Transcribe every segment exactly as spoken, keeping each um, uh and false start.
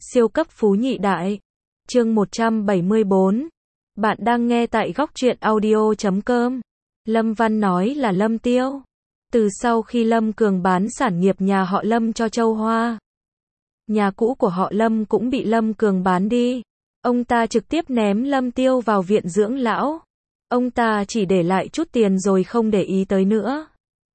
Siêu cấp phú nhị đại. Chương một trăm bảy mươi bốn. Bạn đang nghe tại góc truyện audio chấm com. Lâm Văn nói là Lâm Tiêu. Từ sau khi Lâm Cường bán sản nghiệp nhà họ Lâm cho Châu Hoa, nhà cũ của họ Lâm cũng bị Lâm Cường bán đi. Ông ta trực tiếp ném Lâm Tiêu vào viện dưỡng lão. Ông ta chỉ để lại chút tiền rồi không để ý tới nữa.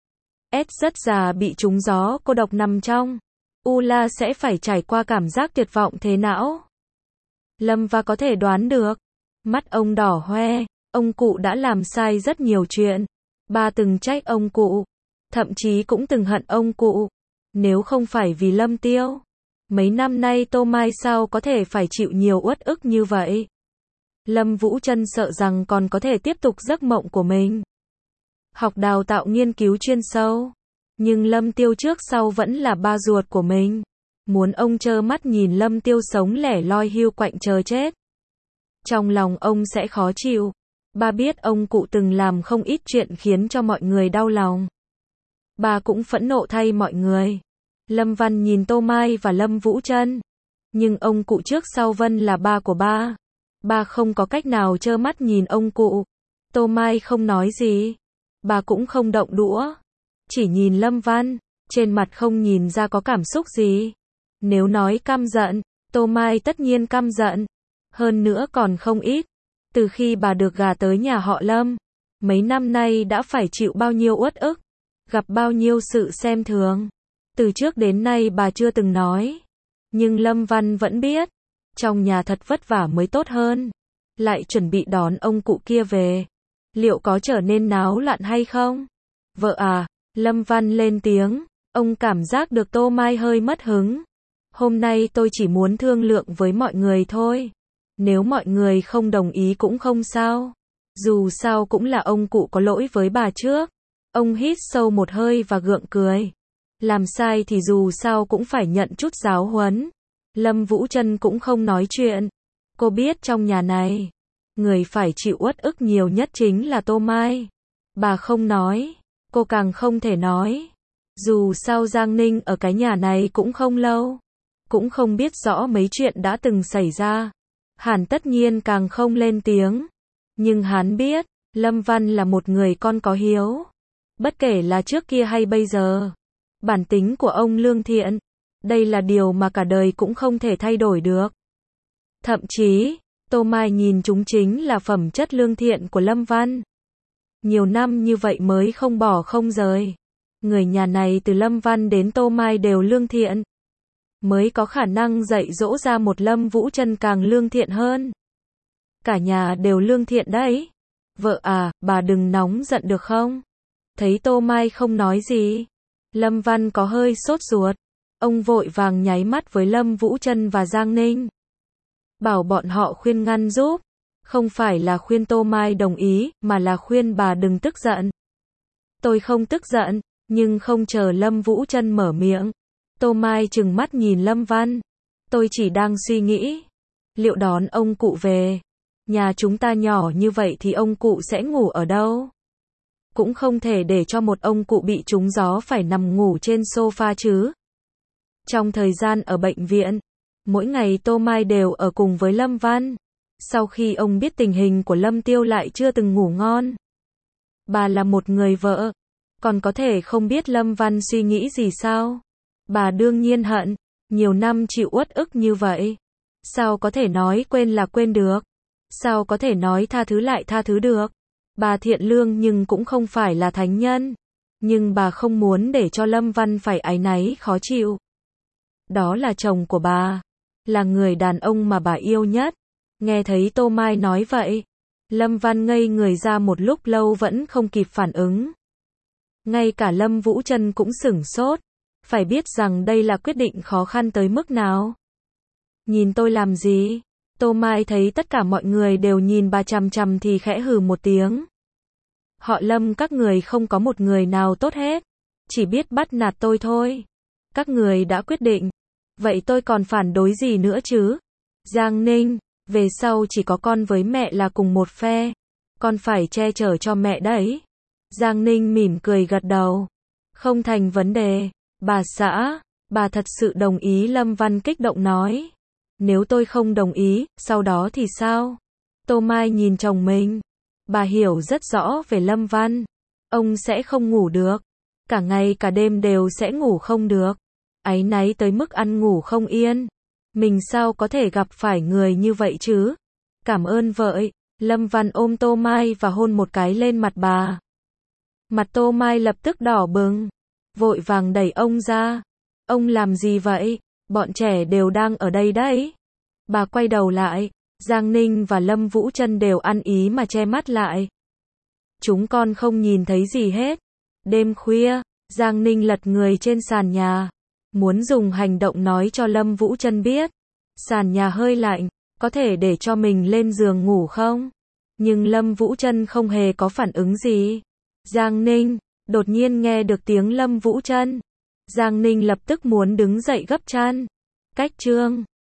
S rất già bị trúng gió cô độc nằm trong U La sẽ phải trải qua cảm giác tuyệt vọng thế não. Lâm và có thể đoán được. Mắt ông đỏ hoe. Ông cụ đã làm sai rất nhiều chuyện. Bà từng trách ông cụ, thậm chí cũng từng hận ông cụ. Nếu không phải vì Lâm Tiêu, mấy năm nay Tô Mai sao có thể phải chịu nhiều uất ức như vậy. Lâm Vũ Trân sợ rằng còn có thể tiếp tục giấc mộng của mình, học đào tạo nghiên cứu chuyên sâu. Nhưng Lâm Tiêu trước sau vẫn là ba ruột của mình. Muốn ông trơ mắt nhìn Lâm Tiêu sống lẻ loi hiu quạnh chờ chết. Trong lòng ông sẽ khó chịu. Ba biết ông cụ từng làm không ít chuyện khiến cho mọi người đau lòng. Ba cũng phẫn nộ thay mọi người. Lâm Văn nhìn Tô Mai và Lâm Vũ Trân. Nhưng ông cụ trước sau Vân là ba của ba. Ba không có cách nào trơ mắt nhìn ông cụ. Tô Mai không nói gì. Bà cũng không động đũa. Chỉ nhìn Lâm Văn. Trên mặt không nhìn ra có cảm xúc gì. Nếu nói căm giận, Tô Mai tất nhiên căm giận. Hơn nữa còn không ít. Từ khi bà được gả tới nhà họ Lâm, mấy năm nay đã phải chịu bao nhiêu uất ức, gặp bao nhiêu sự xem thường. Từ trước đến nay bà chưa từng nói. Nhưng Lâm Văn vẫn biết, trong nhà thật vất vả mới tốt hơn. Lại chuẩn bị đón ông cụ kia về. Liệu có trở nên náo loạn hay không? Vợ à, Lâm Văn lên tiếng. Ông cảm giác được Tô Mai hơi mất hứng. Hôm nay tôi chỉ muốn thương lượng với mọi người thôi. Nếu mọi người không đồng ý cũng không sao. Dù sao cũng là ông cụ có lỗi với bà trước. Ông hít sâu một hơi và gượng cười. Làm sai thì dù sao cũng phải nhận chút giáo huấn. Lâm Vũ Trân cũng không nói chuyện. Cô biết trong nhà này, người phải chịu uất ức nhiều nhất chính là Tô Mai. Bà không nói, cô càng không thể nói. Dù sao Giang Ninh ở cái nhà này cũng không lâu, cũng không biết rõ mấy chuyện đã từng xảy ra. Hắn tất nhiên càng không lên tiếng. Nhưng hắn biết, Lâm Văn là một người con có hiếu. Bất kể là trước kia hay bây giờ. Bản tính của ông lương thiện. Đây là điều mà cả đời cũng không thể thay đổi được. Thậm chí, Tô Mai nhìn chúng chính là phẩm chất lương thiện của Lâm Văn. Nhiều năm như vậy mới không bỏ không rời. Người nhà này từ Lâm Văn đến Tô Mai đều lương thiện. Mới có khả năng dạy dỗ ra một Lâm Vũ Trân càng lương thiện hơn. Cả nhà đều lương thiện đấy. Vợ à, bà đừng nóng giận được không? Thấy Tô Mai không nói gì, Lâm Văn có hơi sốt ruột. Ông vội vàng nháy mắt với Lâm Vũ Trân và Giang Ninh. Bảo bọn họ khuyên ngăn giúp. Không phải là khuyên Tô Mai đồng ý, mà là khuyên bà đừng tức giận. Tôi không tức giận, nhưng không chờ Lâm Vũ Trân mở miệng. Tô Mai trừng mắt nhìn Lâm Văn. Tôi chỉ đang suy nghĩ. Liệu đón ông cụ về. Nhà chúng ta nhỏ như vậy thì ông cụ sẽ ngủ ở đâu? Cũng không thể để cho một ông cụ bị trúng gió phải nằm ngủ trên sofa chứ. Trong thời gian ở bệnh viện, mỗi ngày Tô Mai đều ở cùng với Lâm Văn. Sau khi ông biết tình hình của Lâm Tiêu lại chưa từng ngủ ngon. Bà là một người vợ, còn có thể không biết Lâm Văn suy nghĩ gì sao? Bà đương nhiên hận, nhiều năm chịu uất ức như vậy. Sao có thể nói quên là quên được? Sao có thể nói tha thứ lại tha thứ được? Bà thiện lương nhưng cũng không phải là thánh nhân. Nhưng bà không muốn để cho Lâm Văn phải áy náy khó chịu. Đó là chồng của bà, là người đàn ông mà bà yêu nhất. Nghe thấy Tô Mai nói vậy, Lâm Văn ngây người ra một lúc lâu vẫn không kịp phản ứng. Ngay cả Lâm Vũ Trân cũng sửng sốt. Phải biết rằng đây là quyết định khó khăn tới mức nào. Nhìn tôi làm gì? Tô Mai thấy tất cả mọi người đều nhìn bà chằm chằm thì khẽ hừ một tiếng. Họ Lâm các người không có một người nào tốt hết. Chỉ biết bắt nạt tôi thôi. Các người đã quyết định. Vậy tôi còn phản đối gì nữa chứ? Giang Ninh, về sau chỉ có con với mẹ là cùng một phe. Con phải che chở cho mẹ đấy. Giang Ninh mỉm cười gật đầu. Không thành vấn đề. Bà xã, bà thật sự đồng ý, Lâm Văn kích động nói. Nếu tôi không đồng ý, sau đó thì sao? Tô Mai nhìn chồng mình. Bà hiểu rất rõ về Lâm Văn. Ông sẽ không ngủ được. Cả ngày cả đêm đều sẽ ngủ không được. Áy náy tới mức ăn ngủ không yên. Mình sao có thể gặp phải người như vậy chứ? Cảm ơn vợ. Lâm Văn ôm Tô Mai và hôn một cái lên mặt bà. Mặt Tô Mai lập tức đỏ bừng. Vội vàng đẩy ông ra. Ông làm gì vậy? Bọn trẻ đều đang ở đây đấy. Bà quay đầu lại. Giang Ninh và Lâm Vũ Trân đều ăn ý mà che mắt lại. Chúng con không nhìn thấy gì hết. Đêm khuya, Giang Ninh lật người trên sàn nhà. Muốn dùng hành động nói cho Lâm Vũ Trân biết. Sàn nhà hơi lạnh, có thể để cho mình lên giường ngủ không? Nhưng Lâm Vũ Trân không hề có phản ứng gì. Giang Ninh, đột nhiên nghe được tiếng Lâm Vũ Trân. Giang Ninh lập tức muốn đứng dậy gấp chăn. Cách chương